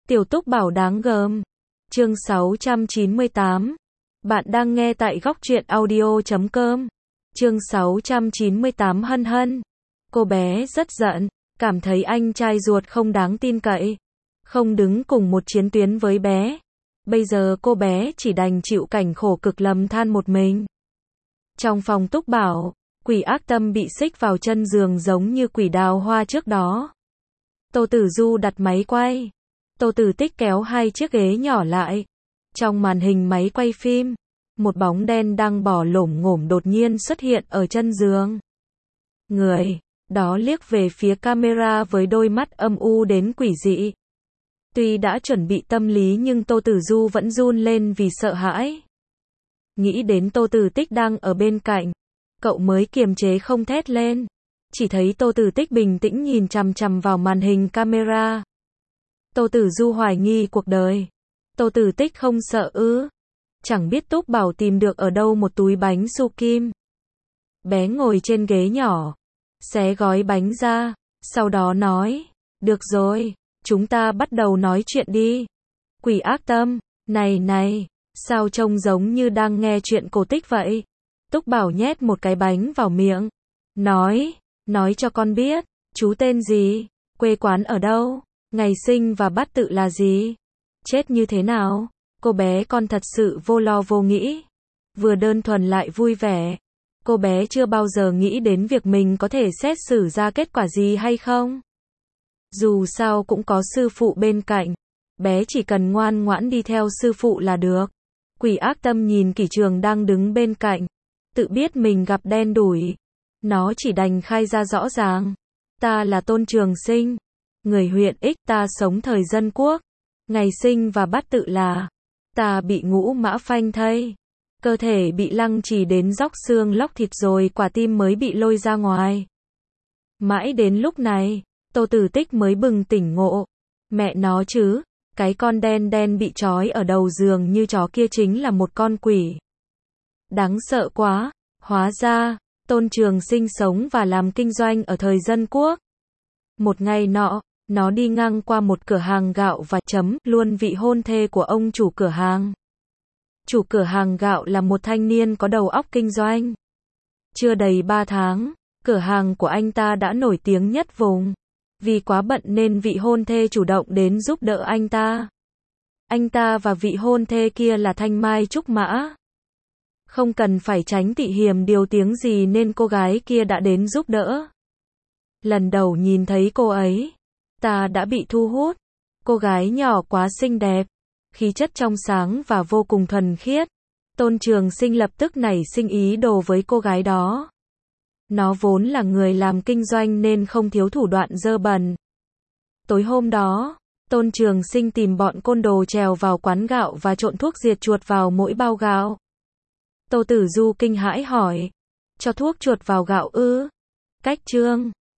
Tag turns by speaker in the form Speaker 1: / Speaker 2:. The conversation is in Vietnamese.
Speaker 1: Tiểu Túc Bảo đáng gờm. Chương 698. Bạn đang nghe tại góc truyện audio.com. Chương 698 Hân Hân. Cô bé rất giận, cảm thấy anh trai ruột không đáng tin cậy, không đứng cùng một chiến tuyến với bé. Bây giờ cô bé chỉ đành chịu cảnh khổ cực lầm than một mình. Trong phòng Túc Bảo, quỷ ác tâm bị xích vào chân giường giống như quỷ đào hoa trước đó. Tô Tử Du đặt máy quay. Tô Tử Tích kéo hai chiếc ghế nhỏ lại. Trong màn hình máy quay phim, một bóng đen đang bò lổm ngổm đột nhiên xuất hiện ở chân giường. Người đó liếc về phía camera với đôi mắt âm u đến quỷ dị. Tuy đã chuẩn bị tâm lý nhưng Tô Tử Du vẫn run lên vì sợ hãi. Nghĩ đến Tô Tử Tích đang ở bên cạnh, cậu mới kiềm chế không thét lên. Chỉ thấy Tô Tử Tích bình tĩnh nhìn chằm chằm vào màn hình camera. Tô Tử Du hoài nghi cuộc đời. Tô Tử Tích không sợ ư? Chẳng biết Túc Bảo tìm được ở đâu một túi bánh su kim. Bé ngồi trên ghế nhỏ, xé gói bánh ra, sau đó nói, được rồi, chúng ta bắt đầu nói chuyện đi. Quỷ ác tâm, này, sao trông giống như đang nghe chuyện cổ tích vậy? Túc Bảo nhét một cái bánh vào miệng, nói cho con biết, chú tên gì, quê quán ở đâu, ngày sinh và bát tự là gì, chết như thế nào? Cô bé con thật sự vô lo vô nghĩ, vừa đơn thuần lại vui vẻ. Cô bé chưa bao giờ nghĩ đến việc mình có thể xét xử ra kết quả gì hay không. Dù sao cũng có sư phụ bên cạnh, bé chỉ cần ngoan ngoãn đi theo sư phụ là được. Quỷ ác tâm nhìn Kỷ Trường đang đứng bên cạnh, tự biết mình gặp đen đủi. Nó chỉ đành khai ra rõ ràng. Ta là Tôn Trường Sinh, người huyện X, ta sống thời Dân Quốc. Ngày sinh và bát tự là, ta bị ngũ mã phanh thây. Cơ thể bị lăng trì đến róc xương lóc thịt rồi quả tim mới bị lôi ra ngoài. Mãi đến lúc này, Tô Tử Tích mới bừng tỉnh ngộ. Mẹ nó chứ, cái con đen bị trói ở đầu giường như chó kia chính là một con quỷ. Đáng sợ quá, hóa ra, Tôn Trường Sinh sống và làm kinh doanh ở thời Dân Quốc. Một ngày nọ, nó đi ngang qua một cửa hàng gạo và chấm luôn vị hôn thê của ông chủ cửa hàng. Chủ cửa hàng gạo là một thanh niên có đầu óc kinh doanh. Chưa đầy 3 tháng, cửa hàng của anh ta đã nổi tiếng nhất vùng. Vì quá bận nên vị hôn thê chủ động đến giúp đỡ anh ta. Anh ta và vị hôn thê kia là Thanh Mai Trúc Mã. Không cần phải tránh tị hiềm điều tiếng gì nên cô gái kia đã đến giúp đỡ. Lần đầu nhìn thấy cô ấy, ta đã bị thu hút. Cô gái nhỏ quá xinh đẹp, khí chất trong sáng và vô cùng thuần khiết. Tôn Trường Sinh lập tức nảy sinh ý đồ với cô gái đó. Nó vốn là người làm kinh doanh nên không thiếu thủ đoạn dơ bẩn. Tối hôm đó, Tôn Trường Sinh tìm bọn côn đồ trèo vào quán gạo và trộn thuốc diệt chuột vào mỗi bao gạo. Tô Tử Du kinh hãi hỏi, cho thuốc chuột vào gạo ư? Cách trương,